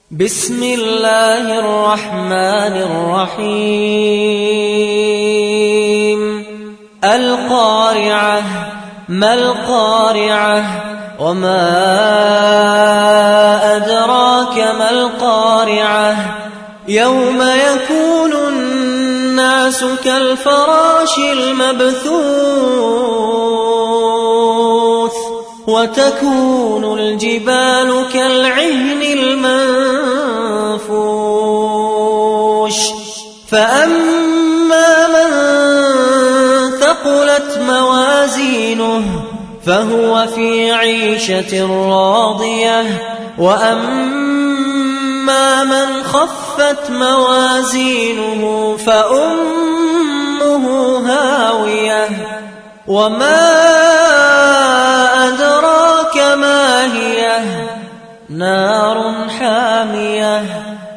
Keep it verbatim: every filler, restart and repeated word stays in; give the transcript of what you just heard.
بسم الله الرحمن الرحيم القارعة ما القارعة وما أدراك ما القارعة يوم يكون الناس كالفراش المبثوث وتكون الجبال كالعهن المنفوش فأما من ثقلت موازينه فهو في عيشة راضية وأما من خفت موازينه فأمه هاوية وما أدراك ما هي نار حامية